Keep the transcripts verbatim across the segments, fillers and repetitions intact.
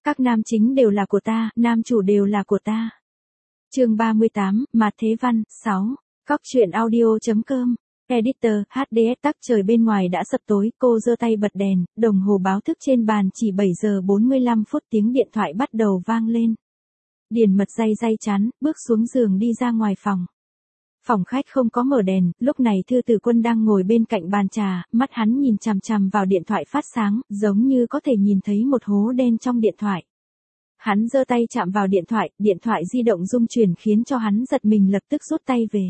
Các nam chính đều là của ta, nam chủ đều là của ta. Chương ba mươi tám, Mạt Thế Văn, sáu. Cóc truyện audio.com. Editor, hát đê ét tắc trời bên ngoài đã sập tối, cô giơ tay bật đèn, đồng hồ báo thức trên bàn chỉ bảy giờ bốn mươi lăm phút, tiếng điện thoại bắt đầu vang lên. Điền Mật day day chán, bước xuống giường đi ra ngoài phòng. Phòng khách không có mở đèn, lúc này Thư Tử Quân đang ngồi bên cạnh bàn trà, mắt hắn nhìn chằm chằm vào điện thoại phát sáng, giống như có thể nhìn thấy một hố đen trong điện thoại. Hắn giơ tay chạm vào điện thoại, điện thoại di động rung chuyển khiến cho hắn giật mình, lập tức rút tay về.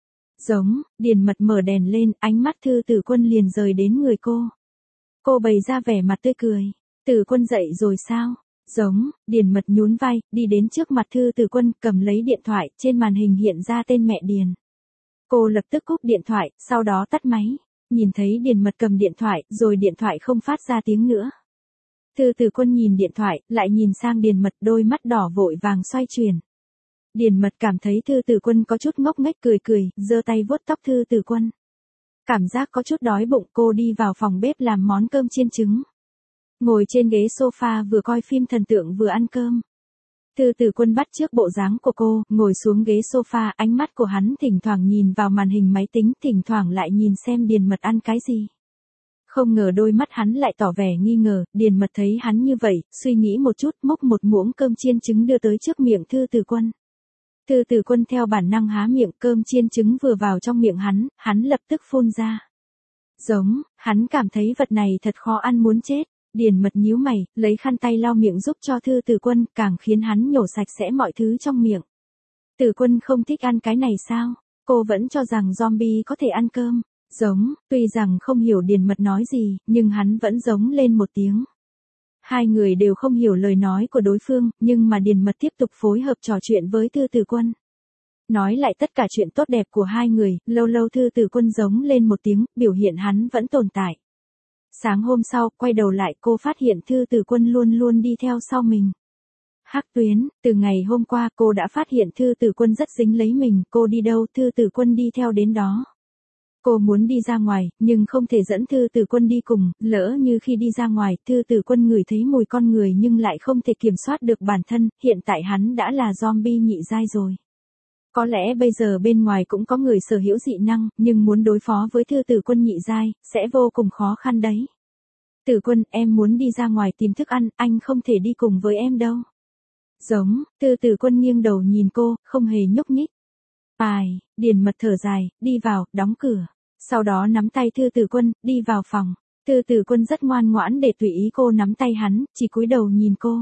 Giống, Điền Mật mở đèn lên, ánh mắt Thư Tử Quân liền rời đến người cô. Cô bày ra vẻ mặt tươi cười. Tử Quân dậy rồi sao? Giống, Điền Mật nhún vai, đi đến trước mặt Thư Tử Quân, cầm lấy điện thoại, trên màn hình hiện ra tên mẹ Điền. Cô lập tức cúp điện thoại, sau đó tắt máy. Nhìn thấy Điền Mật cầm điện thoại, rồi điện thoại không phát ra tiếng nữa. Thư Tử Quân nhìn điện thoại, lại nhìn sang Điền Mật, đôi mắt đỏ vội vàng xoay chuyển. Điền Mật cảm thấy Thư Tử Quân có chút ngốc nghếch, cười cười, giơ tay vuốt tóc Thư Tử Quân. Cảm giác có chút đói bụng, cô đi vào phòng bếp làm món cơm chiên trứng. Ngồi trên ghế sofa vừa coi phim thần tượng vừa ăn cơm. Thư Tử Quân bắt chước bộ dáng của cô, ngồi xuống ghế sofa, ánh mắt của hắn thỉnh thoảng nhìn vào màn hình máy tính, thỉnh thoảng lại nhìn xem Điền Mật ăn cái gì. Không ngờ đôi mắt hắn lại tỏ vẻ nghi ngờ, Điền Mật thấy hắn như vậy, suy nghĩ một chút, múc một muỗng cơm chiên trứng đưa tới trước miệng Thư Tử Quân. Thư Tử Quân theo bản năng há miệng, cơm chiên trứng vừa vào trong miệng hắn, hắn lập tức phun ra. Giống, hắn cảm thấy vật này thật khó ăn muốn chết. Điền Mật nhíu mày, lấy khăn tay lau miệng giúp cho Thư Tử Quân, càng khiến hắn nhổ sạch sẽ mọi thứ trong miệng. Tử Quân không thích ăn cái này sao? Cô vẫn cho rằng zombie có thể ăn cơm. Giống, tuy rằng không hiểu Điền Mật nói gì, nhưng hắn vẫn giống lên một tiếng. Hai người đều không hiểu lời nói của đối phương, nhưng mà Điền Mật tiếp tục phối hợp trò chuyện với Thư Tử Quân. Nói lại tất cả chuyện tốt đẹp của hai người, lâu lâu Thư Tử Quân giống lên một tiếng, biểu hiện hắn vẫn tồn tại. Sáng hôm sau, quay đầu lại cô phát hiện Thư Tử Quân luôn luôn đi theo sau mình. Hắc Tuyến, từ ngày hôm qua cô đã phát hiện Thư Tử Quân rất dính lấy mình, cô đi đâu Thư Tử Quân đi theo đến đó. Cô muốn đi ra ngoài, nhưng không thể dẫn Thư Tử Quân đi cùng, lỡ như khi đi ra ngoài, Thư Tử Quân ngửi thấy mùi con người nhưng lại không thể kiểm soát được bản thân, hiện tại hắn đã là zombie nhị giai rồi. Có lẽ bây giờ bên ngoài cũng có người sở hữu dị năng, nhưng muốn đối phó với Thư Tử Quân nhị giai, sẽ vô cùng khó khăn đấy. Tử Quân, em muốn đi ra ngoài tìm thức ăn, anh không thể đi cùng với em đâu. Giống, Thư Tử Quân nghiêng đầu nhìn cô, không hề nhúc nhích. Ai, Điền Mật thở dài, đi vào, đóng cửa. Sau đó nắm tay Thư Tử Quân, đi vào phòng. Thư Tử Quân rất ngoan ngoãn để tùy ý cô nắm tay hắn, chỉ cúi đầu nhìn cô.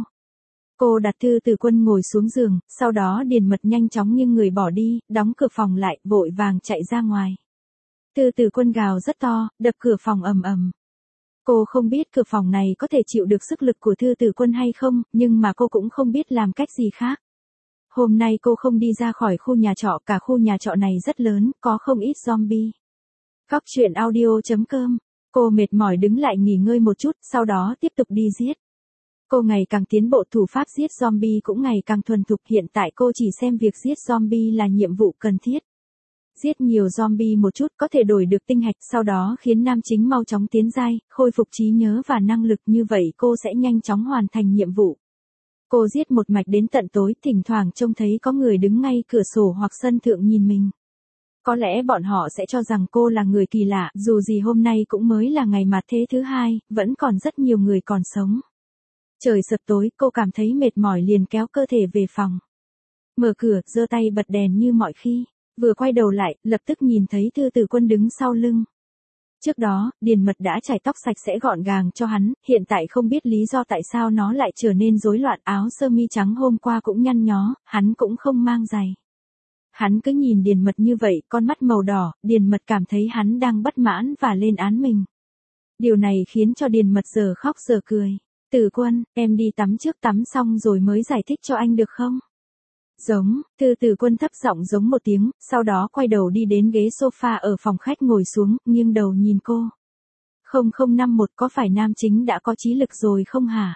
Cô đặt Thư Tử Quân ngồi xuống giường, sau đó Điền Mật nhanh chóng nghiêng người bỏ đi, đóng cửa phòng lại, vội vàng chạy ra ngoài. Thư Tử Quân gào rất to, đập cửa phòng ầm ầm. Cô không biết cửa phòng này có thể chịu được sức lực của Thư Tử Quân hay không, nhưng mà cô cũng không biết làm cách gì khác. Hôm nay cô không đi ra khỏi khu nhà trọ, cả khu nhà trọ này rất lớn, có không ít zombie. Cóc truyện audio.com. Cô mệt mỏi đứng lại nghỉ ngơi một chút, sau đó tiếp tục đi giết. Cô ngày càng tiến bộ, thủ pháp giết zombie cũng ngày càng thuần thục, hiện tại cô chỉ xem việc giết zombie là nhiệm vụ cần thiết. Giết nhiều zombie một chút có thể đổi được tinh hạch, sau đó khiến nam chính mau chóng tiến giai, khôi phục trí nhớ và năng lực, như vậy cô sẽ nhanh chóng hoàn thành nhiệm vụ. Cô giết một mạch đến tận tối, thỉnh thoảng trông thấy có người đứng ngay cửa sổ hoặc sân thượng nhìn mình. Có lẽ bọn họ sẽ cho rằng cô là người kỳ lạ, dù gì hôm nay cũng mới là ngày Mạt Thế thứ hai, vẫn còn rất nhiều người còn sống. Trời sập tối, cô cảm thấy mệt mỏi liền kéo cơ thể về phòng. Mở cửa, giơ tay bật đèn như mọi khi, vừa quay đầu lại, lập tức nhìn thấy Thư Tử Quân đứng sau lưng. Trước đó, Điền Mật đã chải tóc sạch sẽ gọn gàng cho hắn, hiện tại không biết lý do tại sao nó lại trở nên rối loạn, áo sơ mi trắng hôm qua cũng nhăn nhó, hắn cũng không mang giày. Hắn cứ nhìn Điền Mật như vậy, con mắt màu đỏ, Điền Mật cảm thấy hắn đang bất mãn và lên án mình. Điều này khiến cho Điền Mật giờ khóc giờ cười. Tử Quân, em đi tắm trước, tắm xong rồi mới giải thích cho anh được không? Giống, Thư Tử Quân thấp giọng giống một tiếng, sau đó quay đầu đi đến ghế sofa ở phòng khách ngồi xuống, nghiêng đầu nhìn cô. không không năm mốt có phải nam chính đã có trí lực rồi không hả?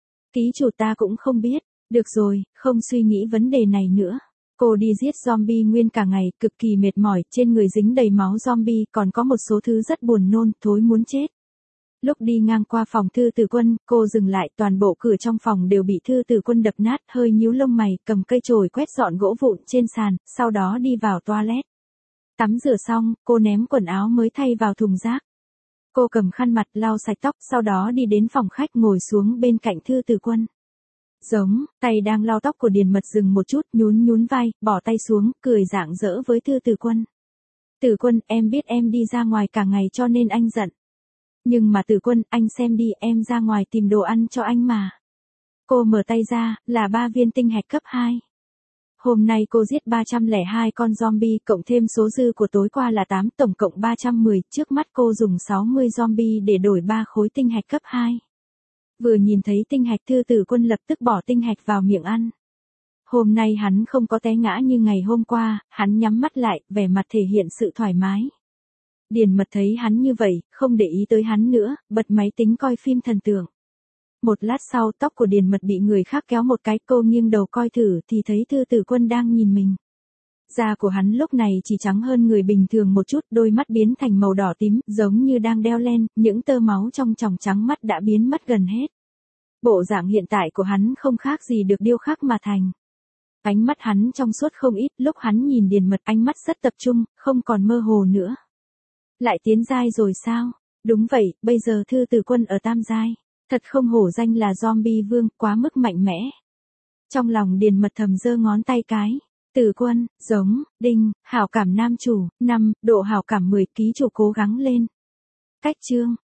Ký chủ ta cũng không biết. Được rồi, không suy nghĩ vấn đề này nữa. Cô đi giết zombie nguyên cả ngày, cực kỳ mệt mỏi, trên người dính đầy máu zombie, còn có một số thứ rất buồn nôn, thối muốn chết. Lúc đi ngang qua phòng Thư Tử Quân, cô dừng lại, toàn bộ cửa trong phòng đều bị Thư Tử Quân đập nát, hơi nhíu lông mày, cầm cây chổi quét dọn gỗ vụn trên sàn, sau đó đi vào toilet. Tắm rửa xong, cô ném quần áo mới thay vào thùng rác. Cô cầm khăn mặt lau sạch tóc, sau đó đi đến phòng khách ngồi xuống bên cạnh Thư Tử Quân. Giống, tay đang lau tóc của Điền Mật dừng một chút, nhún nhún vai, bỏ tay xuống, cười rạng rỡ với Thư Tử Quân. Tử Quân, em biết em đi ra ngoài cả ngày cho nên anh giận. Nhưng mà Tử Quân, anh xem đi, em ra ngoài tìm đồ ăn cho anh mà. Cô mở tay ra, là ba viên tinh hạch cấp hai. Hôm nay cô giết ba trăm lẻ hai con zombie, cộng thêm số dư của tối qua là tám, tổng cộng ba trăm mười, trước mắt cô dùng sáu mươi zombie để đổi ba khối tinh hạch cấp hai. Vừa nhìn thấy tinh hạch, Thư Tử Quân lập tức bỏ tinh hạch vào miệng ăn. Hôm nay hắn không có té ngã như ngày hôm qua, hắn nhắm mắt lại, vẻ mặt thể hiện sự thoải mái. Điền Mật thấy hắn như vậy, không để ý tới hắn nữa, bật máy tính coi phim thần tượng. Một lát sau, tóc của Điền Mật bị người khác kéo một cái, cô nghiêng đầu coi thử thì thấy Thư Tử Quân đang nhìn mình. Da của hắn lúc này chỉ trắng hơn người bình thường một chút, đôi mắt biến thành màu đỏ tím, giống như đang đeo len, những tơ máu trong tròng trắng mắt đã biến mất gần hết. Bộ dạng hiện tại của hắn không khác gì được điêu khắc mà thành. Ánh mắt hắn trong suốt không ít, lúc hắn nhìn Điền Mật ánh mắt rất tập trung, không còn mơ hồ nữa. Lại tiến giai rồi sao? Đúng vậy, bây giờ Thư Tử Quân ở tam giai. Thật không hổ danh là zombie vương, quá mức mạnh mẽ. Trong lòng Điền Mật thầm giơ ngón tay cái. Tử Quân, giống, đinh, hảo cảm nam chủ, năm, độ hảo cảm mười, ký chủ cố gắng lên. Cách chương.